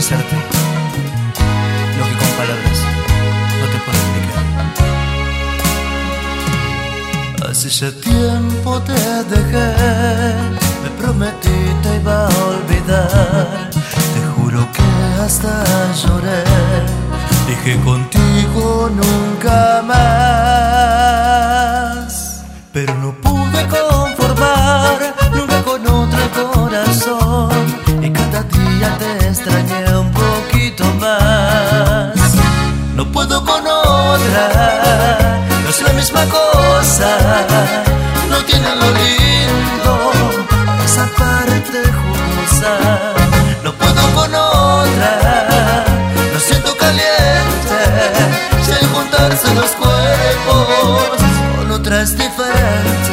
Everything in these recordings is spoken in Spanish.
hacerte lo que con palabras no te puedo explicar. Hace ya tiempo te dejé, me prometí te iba a olvidar. Te juro que hasta lloré, dije contigo nunca más. Pero no pude conformar nunca con otro corazón, y cada día te extrañé un poquito más. No puedo con otra, no es la misma cosa, no tiene lo lindo, esa parte jugosa. No puedo con otra, lo siento caliente, si al juntarse los cuerpos con otra es diferente.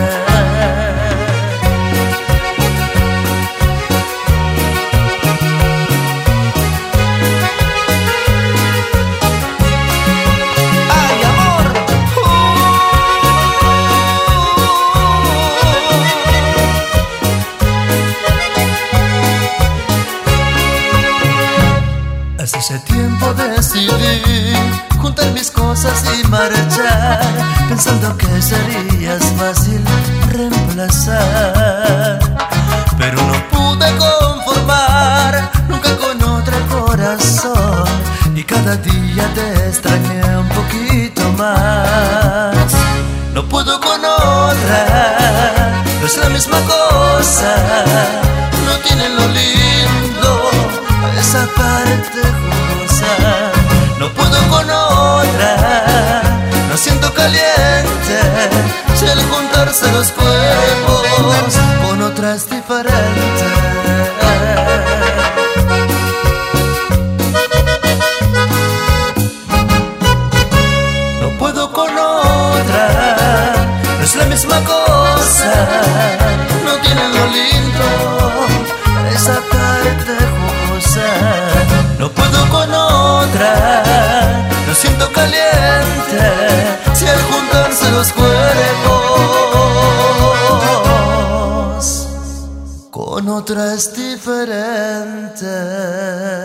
Hace ya tiempo decidí juntar mis cosas y marchar, pensando que serías fácil reemplazar. Pero no pude conformar nunca con otro corazón, y cada día te extrañé un poquito más. No puedo con otra, no es la misma cosa, no tiene lo lindo, esa parte jugosa. No puedo con otra, lo siento caliente, si al juntarse los cuerpos con otra es diferente. No puedo con otra, no es la misma cosa, no tiene lo lindo, esa parte jugosa. No puedo con otra, lo siento caliente, si al juntarse los cuerpos con otra es diferente.